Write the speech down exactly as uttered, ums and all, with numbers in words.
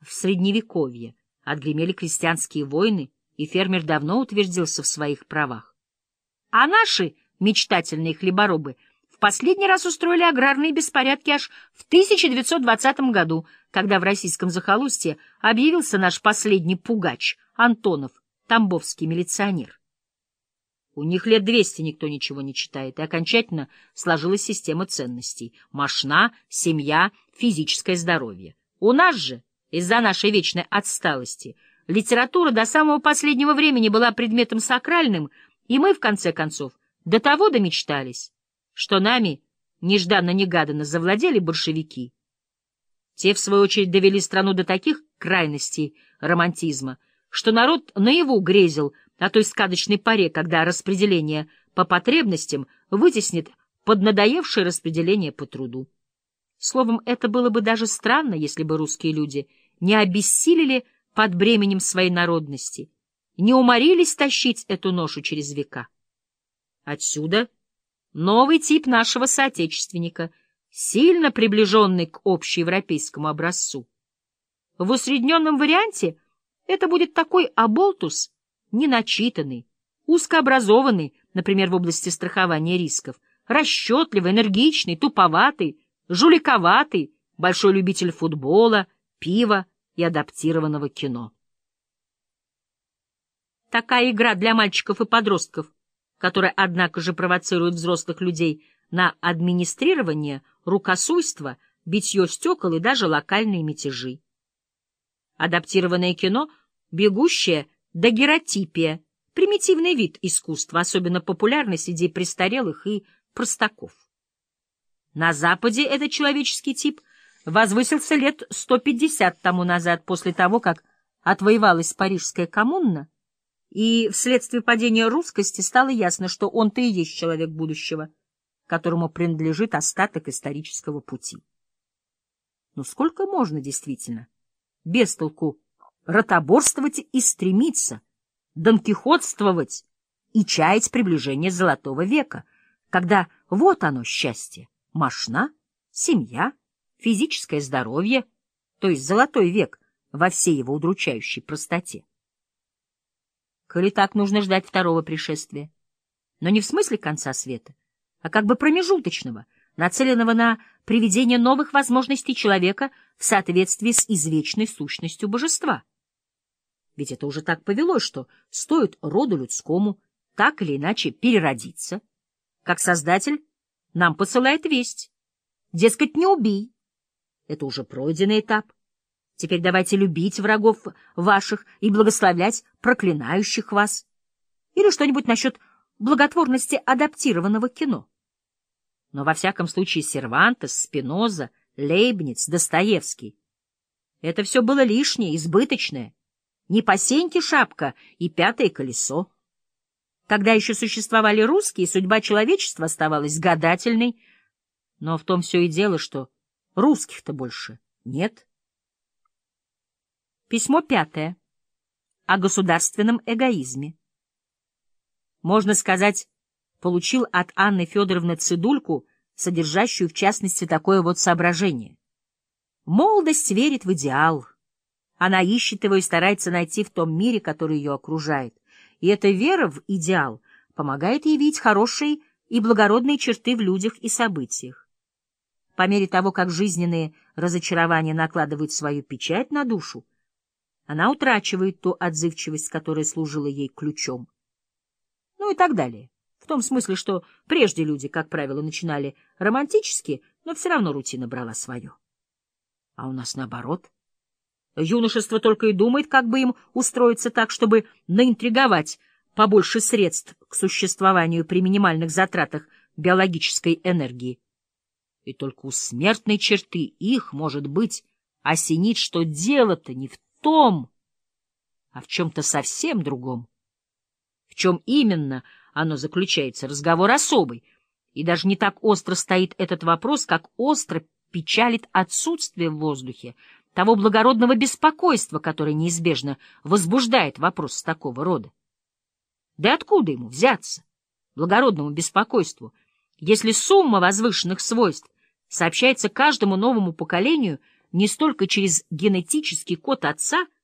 в Средневековье, отгремели крестьянские войны, и фермер давно утвердился в своих правах. А наши мечтательные хлеборобы в последний раз устроили аграрные беспорядки аж в тысяча девятьсот двадцатом году, когда в российском захолустье объявился наш последний пугач Антонов, тамбовский милиционер. У них лет двести никто ничего не читает, и окончательно сложилась система ценностей — мошна, семья, физическое здоровье. У нас же, из-за нашей вечной отсталости, литература до самого последнего времени была предметом сакральным, и мы, в конце концов, до того домечтались, что нами нежданно-негаданно завладели большевики. Те, в свою очередь, довели страну до таких крайностей романтизма, что народ наяву грезил о той сказочной поре, когда распределение по потребностям вытеснит поднадоевшее распределение по труду. Словом, это было бы даже странно, если бы русские люди не обессилели под бременем своей народности, не уморились тащить эту ношу через века. Отсюда новый тип нашего соотечественника, сильно приближенный к общеевропейскому образцу. В усредненном варианте это будет такой оболтус, неначитанный, узкообразованный, например, в области страхования рисков, расчетливый, энергичный, туповатый, жуликоватый, большой любитель футбола, пива и адаптированного кино. Такая игра для мальчиков и подростков, которая, однако же, провоцирует взрослых людей на администрирование, рукосуйство, битье стекол и даже локальные мятежи. Адаптированное кино — бегущее дагеротипия, примитивный вид искусства, особенно популярный среди престарелых и простаков. На Западе этот человеческий тип возвысился лет сто пятьдесят тому назад, после того, как отвоевалась Парижская коммуна, и вследствие падения русскости стало ясно, что он-то и есть человек будущего, которому принадлежит остаток исторического пути. Но сколько можно действительно без толку ротоборствовать и стремиться, донкихотствовать и чаять приближение Золотого века, когда вот оно счастье, мошна, семья, физическое здоровье, то есть Золотой век во всей его удручающей простоте. Коли так, нужно ждать второго пришествия, но не в смысле конца света, а как бы промежуточного, нацеленного на приведение новых возможностей человека в соответствии с извечной сущностью божества. Ведь это уже так повелось, что стоит роду людскому так или иначе переродиться, как Создатель нам посылает весть. Дескать, не убий. Это уже пройденный этап. Теперь давайте любить врагов ваших и благословлять проклинающих вас. Или что-нибудь насчет благотворности адаптированного кино. Но во всяком случае Сервантес, Спиноза, Лейбниц, Достоевский — это все было лишнее, избыточное. Не по сеньке шапка и пятое колесо. Когда еще существовали русские, судьба человечества оставалась гадательной, но в том все и дело, что русских-то больше нет. Письмо пятое. О государственном эгоизме. Можно сказать, получил от Анны Федоровны цедульку, содержащую в частности такое вот соображение. Молодость верит в идеал. Она ищет его и старается найти в том мире, который ее окружает. И эта вера в идеал помогает ей видеть хорошие и благородные черты в людях и событиях. По мере того, как жизненные разочарования накладывают свою печать на душу, она утрачивает ту отзывчивость, которая служила ей ключом. Ну и так далее. В том смысле, что прежде люди, как правило, начинали романтически, но все равно рутина брала свое. А у нас наоборот. Юношество только и думает, как бы им устроиться так, чтобы наинтриговать побольше средств к существованию при минимальных затратах биологической энергии. И только у смертной черты их, может быть, осенит, что дело-то не в том, а в чем-то совсем другом. В чем именно оно заключается, разговор особый, и даже не так остро стоит этот вопрос, как остро печалит отсутствие в воздухе того благородного беспокойства, которое неизбежно возбуждает вопрос такого рода. Да откуда ему взяться, благородному беспокойству, если сумма возвышенных свойств сообщается каждому новому поколению не столько через генетический код отца,